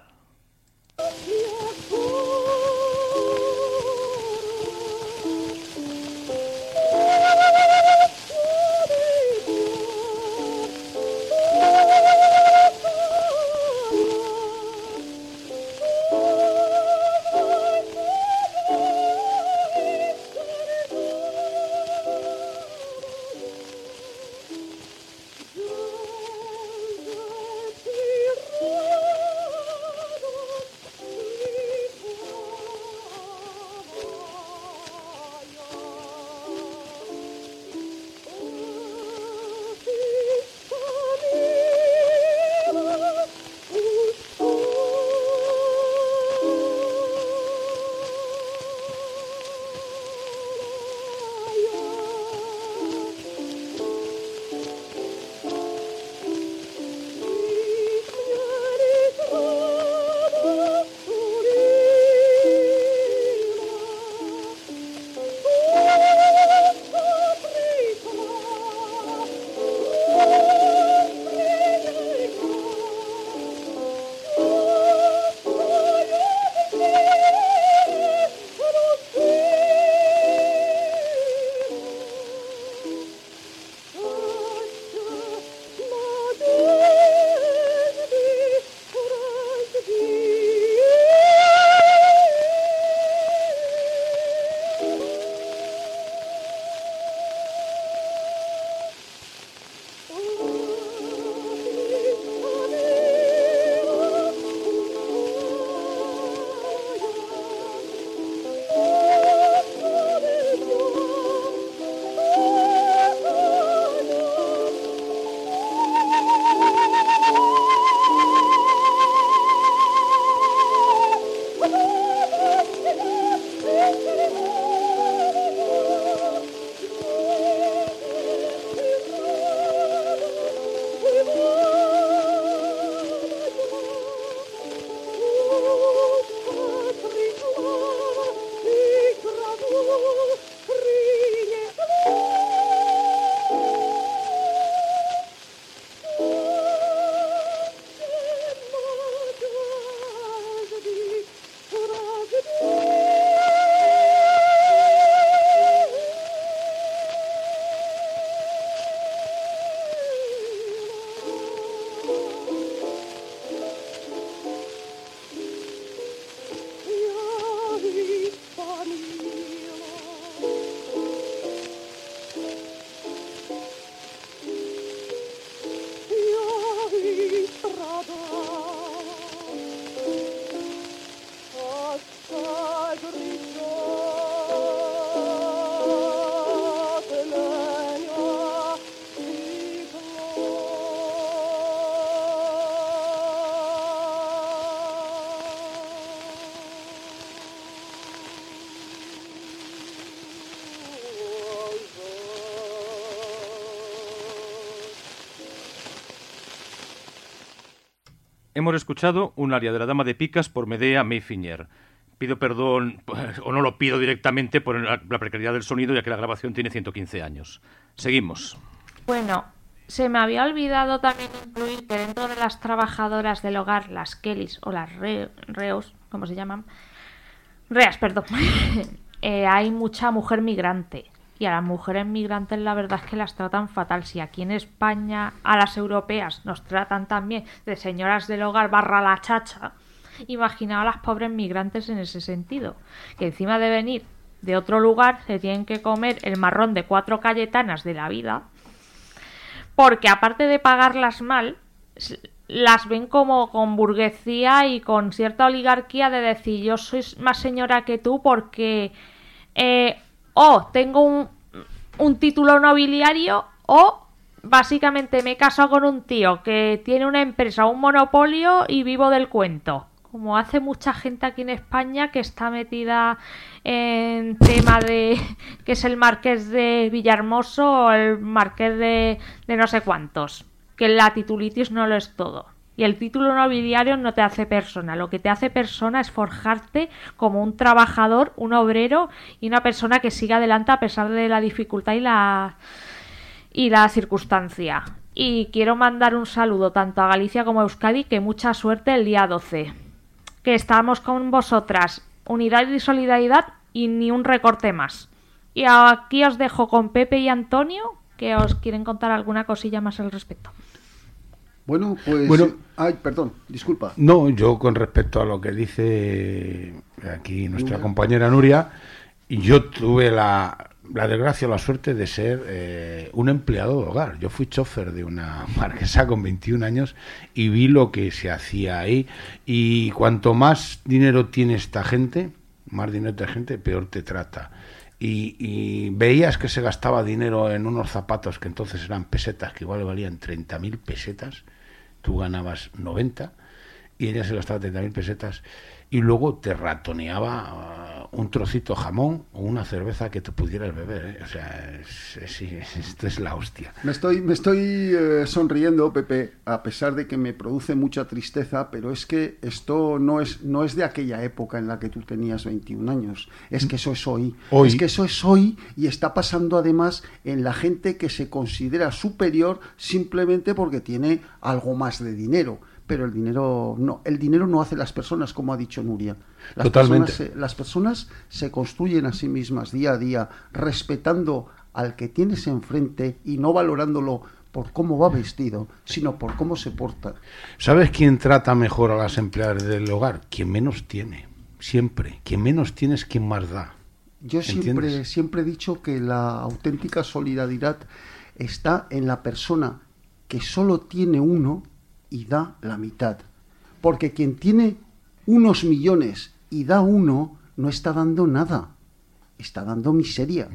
Hemos escuchado un aria de la Dama de Picas por Medea Mayfinger. Pido perdón, o no lo pido directamente, por la precariedad del sonido, ya que la grabación tiene 115 años. Seguimos. Bueno, se me había olvidado también incluir que dentro de las trabajadoras del hogar, las Kellys o las reos, ¿cómo se llaman? Reas, perdón. Hay mucha mujer migrante. Y a las mujeres migrantes la verdad es que las tratan fatal. Si aquí en España a las europeas nos tratan también de señoras del hogar / la chacha, imaginaos a las pobres migrantes en ese sentido. Que encima de venir de otro lugar se tienen que comer el marrón de 4 cayetanas de la vida. Porque aparte de pagarlas mal, las ven como con burguesía y con cierta oligarquía de decir yo soy más señora que tú porque tengo un título nobiliario o básicamente me he casado con un tío que tiene una empresa, un monopolio y vivo del cuento. Como hace mucha gente aquí en España que está metida en tema de que es el marqués de Villahermoso o el marqués de no sé cuántos. Que la titulitis no lo es todo. Y el título nobiliario no te hace persona. Lo que te hace persona es forjarte como un trabajador, un obrero y una persona que siga adelante a pesar de la dificultad y la circunstancia. Y quiero mandar un saludo tanto a Galicia como a Euskadi, que mucha suerte el día 12. Que estamos con vosotras. Unidad y solidaridad y ni un recorte más. Y aquí os dejo con Pepe y Antonio, que os quieren contar alguna cosilla más al respecto. Bueno, ay, perdón, disculpa. No, yo con respecto a lo que dice aquí nuestra compañera Nuria, yo tuve la desgracia o la suerte de ser un empleado de hogar. Yo fui chofer de una marquesa con 21 años y vi lo que se hacía ahí. Y cuanto más dinero tiene esta gente, más dinero tiene gente, peor te trata. Y veías que se gastaba dinero en unos zapatos que entonces eran pesetas, que igual valían 30.000 pesetas, tú ganabas 90 y ella se gastaba 30.000 pesetas y luego te ratoneaba un trocito de jamón o una cerveza que te pudieras beber, ¿eh? O sea, esto es la hostia. Me estoy sonriendo, Pepe, a pesar de que me produce mucha tristeza, pero es que esto no es de aquella época en la que tú tenías 21 años. Es que eso es hoy. Es que eso es hoy y está pasando además en la gente que se considera superior simplemente porque tiene algo más de dinero. Pero el dinero no hace las personas, como ha dicho Nuria. Las personas se construyen a sí mismas día a día, respetando al que tienes enfrente y no valorándolo por cómo va vestido, sino por cómo se porta. ¿Sabes quién trata mejor a las empleadas del hogar? Quien menos tiene, siempre. Quien menos tiene es quien más da. Yo siempre he dicho que la auténtica solidaridad está en la persona que solo tiene uno y da la mitad, porque quien tiene unos millones y da uno no está dando nada, está dando miseria.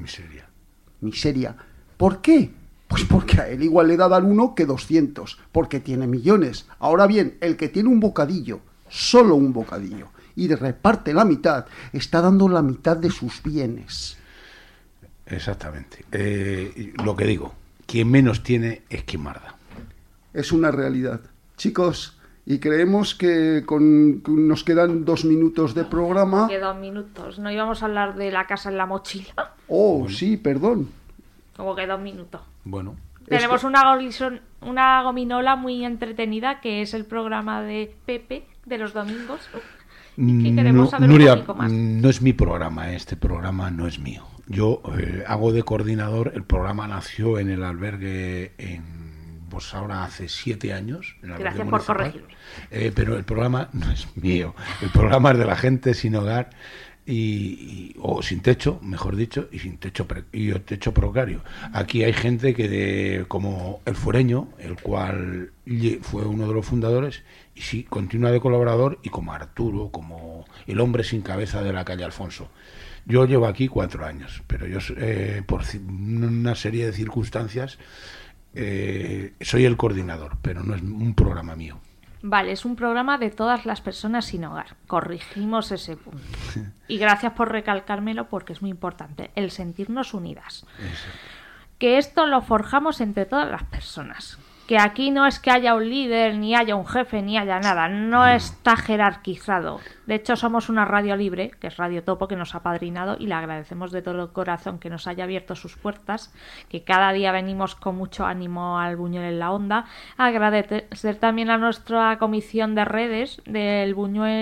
¿Por qué? Pues porque a él igual le da dar uno que 200, porque tiene millones. Ahora bien, el que tiene un bocadillo, solo un bocadillo, y reparte la mitad, está dando la mitad de sus bienes. Exactamente. Lo que digo, quien menos tiene es quien más da. Es una realidad. Chicos, y creemos que nos quedan 2 minutos de programa. Que 2 minutos. No íbamos a hablar de la casa en la mochila. Oh, bueno. Sí, perdón. Como que 2 minutos. Bueno. Tenemos una gominola muy entretenida, que es el programa de Pepe de los domingos. Y que queremos saber Nuria, un poquito más. No es mi programa, este programa no es mío. Yo hago de coordinador. El programa nació en el albergue pues ahora hace 7 años. Gracias por corregirme. Pero el programa no es mío. El programa es de la gente sin hogar o sin techo, mejor dicho, y sin techo techo precario. Aquí hay gente que como el Fureño, el cual fue uno de los fundadores, y sí, continúa de colaborador, y como Arturo, como el hombre sin cabeza de la calle Alfonso. Yo llevo aquí 4 años, pero yo por una serie de circunstancias soy el coordinador, pero no es un programa mío. Vale, es un programa de todas las personas sin hogar. Corregimos ese punto. Y gracias por recalcármelo, porque es muy importante, el sentirnos unidas. Exacto. Que esto lo forjamos entre todas las personas. que aquí no es que haya un líder, ni haya un jefe, ni haya nada, no está jerarquizado. De hecho, somos una radio libre, que es Radio Topo, que nos ha apadrinado, y le agradecemos de todo corazón que nos haya abierto sus puertas, que cada día venimos con mucho ánimo al Buñuel en la Onda. Agradecer también a nuestra comisión de redes del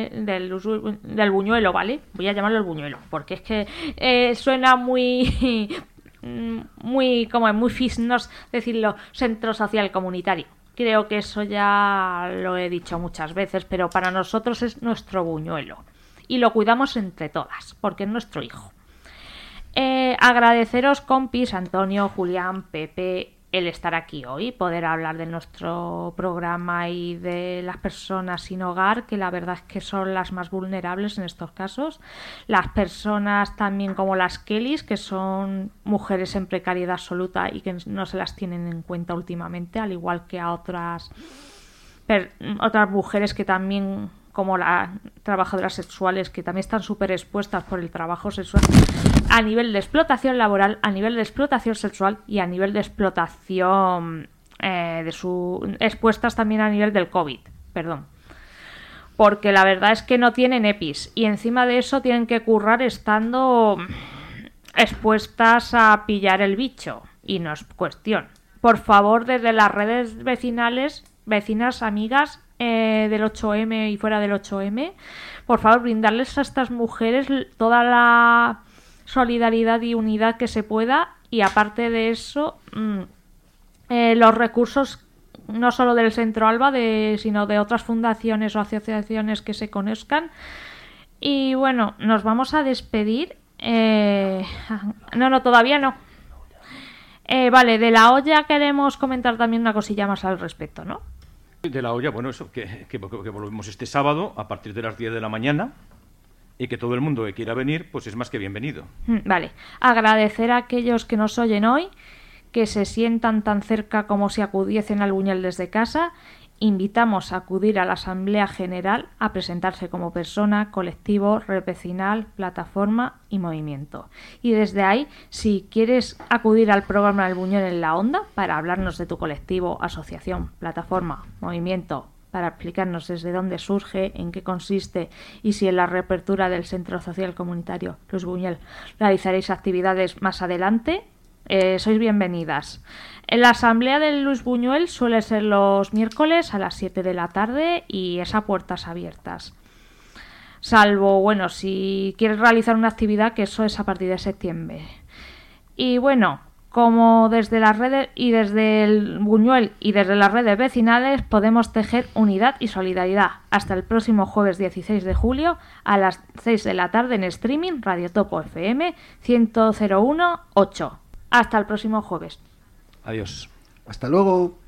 Buñuelo, ¿vale? Voy a llamarlo el Buñuelo, porque es que suena muy como es muy fisnos decirlo, centro social comunitario. Creo que eso ya lo he dicho muchas veces, pero para nosotros es nuestro Buñuelo y lo cuidamos entre todas porque es nuestro hijo. Agradeceros, compis, Antonio, Julián, Pepe, el estar aquí hoy, poder hablar de nuestro programa y de las personas sin hogar, que la verdad es que son las más vulnerables en estos casos. Las personas también como las Kellys, que son mujeres en precariedad absoluta y que no se las tienen en cuenta últimamente, al igual que a otras mujeres que también, como las trabajadoras sexuales, que también están súper expuestas por el trabajo sexual a nivel de explotación laboral, a nivel de explotación sexual y a nivel de explotación expuestas también a nivel del COVID, porque la verdad es que no tienen EPIs y encima de eso tienen que currar estando expuestas a pillar el bicho y no es cuestión. Por favor, desde las redes vecinales, vecinas, amigas del 8M y fuera del 8M, por favor brindarles a estas mujeres toda la solidaridad y unidad que se pueda, y aparte de eso los recursos no solo del Centro Alba sino de otras fundaciones o asociaciones que se conozcan. Y bueno, nos vamos a despedir. No, todavía no. Vale, de la olla queremos comentar también una cosilla más al respecto, ¿no? De la olla, bueno, eso, que volvemos este sábado a partir de las 10 de la mañana y que todo el mundo que quiera venir, pues es más que bienvenido. Vale, agradecer a aquellos que nos oyen hoy, que se sientan tan cerca como si acudiesen al Buñuel desde casa. Invitamos a acudir a la Asamblea General a presentarse como persona, colectivo, red vecinal, plataforma y movimiento. Y desde ahí, si quieres acudir al programa del Buñuel en la Onda para hablarnos de tu colectivo, asociación, plataforma, movimiento, para explicarnos desde dónde surge, en qué consiste y si en la reapertura del Centro Social Comunitario Luis Buñuel realizaréis actividades más adelante, sois bienvenidas. La asamblea del Luis Buñuel suele ser los miércoles a las 7 de la tarde y es a puertas abiertas. Salvo, bueno, si quieres realizar una actividad, que eso es a partir de septiembre. Y bueno, como desde las redes y desde el Buñuel y desde las redes vecinales podemos tejer unidad y solidaridad. Hasta el próximo jueves 16 de julio a las 6 de la tarde en streaming Radio Topo FM 101.8. Hasta el próximo jueves. Adiós. Hasta luego.